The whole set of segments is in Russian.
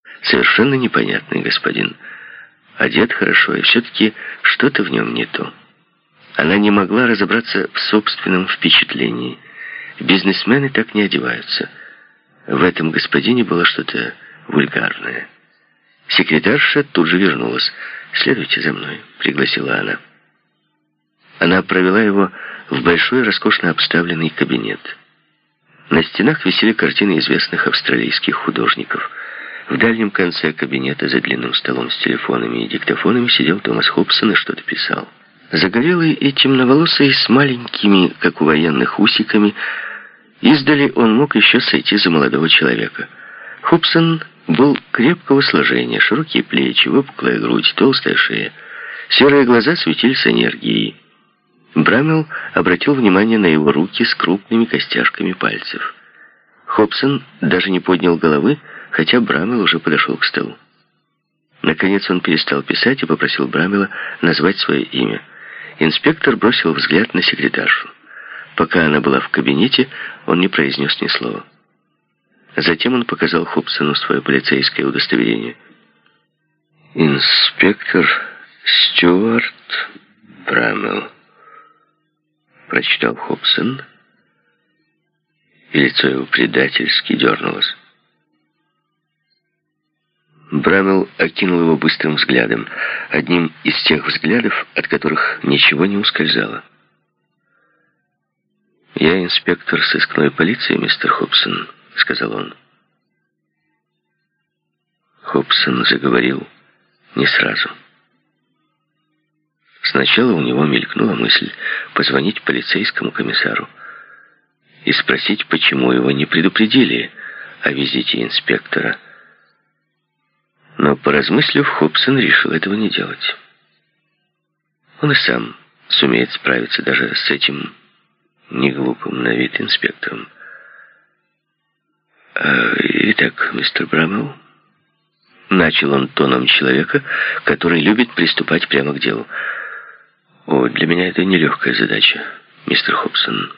Совершенно непонятный господин. Одет хорошо, и все-таки что-то в нем не то. Она не могла разобраться в собственном впечатлении. Бизнесмены так не одеваются. В этом господине было что-то вульгарное. Секретарша тут же вернулась. «Следуйте за мной», — пригласила она. Она провела его в большой, роскошно обставленный кабинет. На стенах висели картины известных австралийских художников. В дальнем конце кабинета за длинным столом с телефонами и диктофонами сидел Томас Хобсон и что-то писал. Загорелый и темноволосый, с маленькими, как у военных, усиками, издали он мог еще сойти за молодого человека. Хобсон был крепкого сложения, широкие плечи, выпуклая грудь, толстая шея. Серые глаза светились энергией. Браммел обратил внимание на его руки с крупными костяшками пальцев. Хобсон даже не поднял головы, хотя Браммел уже подошел к столу. Наконец он перестал писать и попросил Браммела назвать свое имя. Инспектор бросил взгляд на секретаршу. Пока она была в кабинете, он не произнес ни слова. Затем он показал Хобсону свое полицейское удостоверение. «Инспектор Стюарт Браммел», — прочитал Хобсон, и лицо его предательски дернулось. Браммел окинул его быстрым взглядом, одним из тех взглядов, от которых ничего не ускользало. «Я инспектор сыскной полиции, мистер Хобсон», — сказал он. Хобсон заговорил не сразу. Сначала у него мелькнула мысль позвонить полицейскому комиссару и спросить, почему его не предупредили о визите инспектора. Но, поразмыслив, Хобсон решил этого не делать. Он и сам сумеет справиться даже с этим неглупым на вид инспектором. «Итак, мистер Браммел», — начал он тоном человека, который любит приступать прямо к делу. «Для меня это нелегкая задача, мистер Хобсон».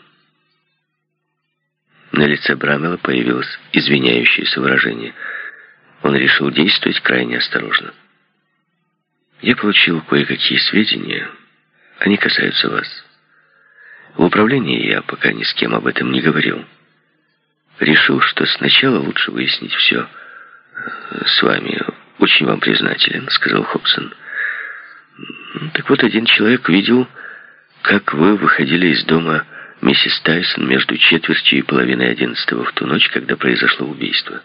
На лице Браммела появилось извиняющееся выражение. Он решил действовать крайне осторожно. «Я получил кое-какие сведения. Они касаются вас. В управлении я пока ни с кем об этом не говорил. Решил, что сначала лучше выяснить все с вами. Очень вам признателен», — сказал Хобсон. «Так вот, один человек видел, как вы выходили из дома миссис Тайсон между 9:45 в ту ночь, когда произошло убийство.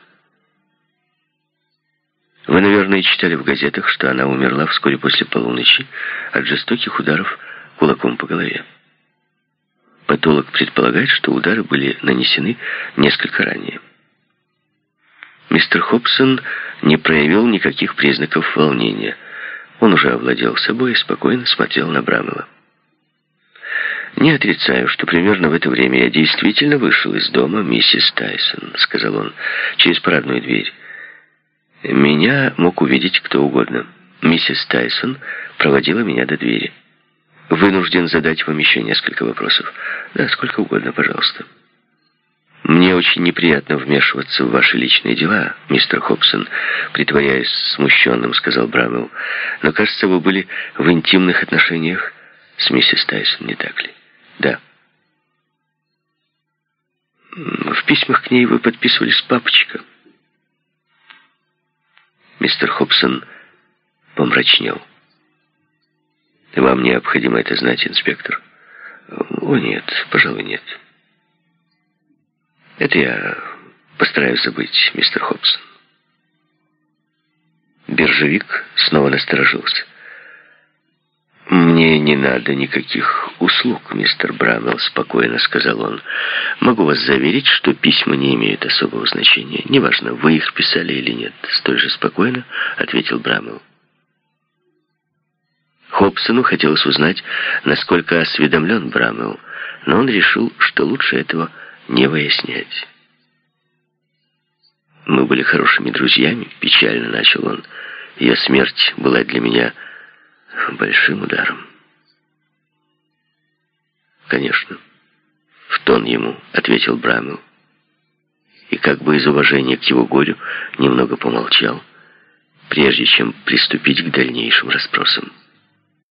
Вы, наверное, читали в газетах, что она умерла вскоре после полуночи от жестоких ударов кулаком по голове. Патолог предполагает, что удары были нанесены несколько ранее». Мистер Хобсон не проявил никаких признаков волнения. Он уже овладел собой и спокойно смотрел на Браммела. «Не отрицаю, что примерно в это время я действительно вышел из дома миссис Тайсон», — сказал он, — «через парадную дверь. Меня мог увидеть кто угодно. Миссис Тайсон проводила меня до двери. Вынужден задать вам еще несколько вопросов. Да, сколько угодно, пожалуйста». «Мне очень неприятно вмешиваться в ваши личные дела, мистер Хобсон», притворяясь смущенным, сказал Браммел. «Но, кажется, вы были в интимных отношениях с миссис Тайсон, не так ли?» «Да». «В письмах к ней вы подписывались «папочка». Мистер Хобсон помрачнел. «Вам необходимо это знать, инспектор?» «О, нет, пожалуй, нет. Это я постараюсь забыть, мистер Хобсон». Биржевик снова насторожился. «Мне не надо никаких услуг, мистер Браммел», — спокойно сказал он. «Могу вас заверить, что письма не имеют особого значения. Неважно, вы их писали или нет». Столь же спокойно ответил Браммел. Хобсону хотелось узнать, насколько осведомлен Браммел, но он решил, что лучше этого не выяснять. «Мы были хорошими друзьями», — печально начал он. «Ее смерть была для меня большим ударом». «Конечно», — в тон ему ответил Браммел. И как бы из уважения к его горю немного помолчал. прежде чем приступить к дальнейшим расспросам.